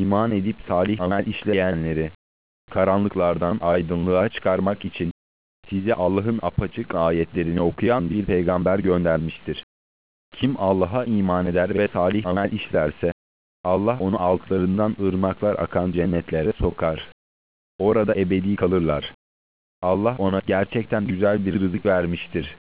iman edip salih amel işleyenleri karanlıklardan aydınlığa çıkarmak için size Allah'ın apaçık ayetlerini okuyan bir peygamber göndermiştir. Kim Allah'a iman eder ve salih amel işlerse, Allah onu altlarından ırmaklar akan cennetlere sokar. Orada ebedi kalırlar. Allah ona gerçekten güzel bir rızık vermiştir.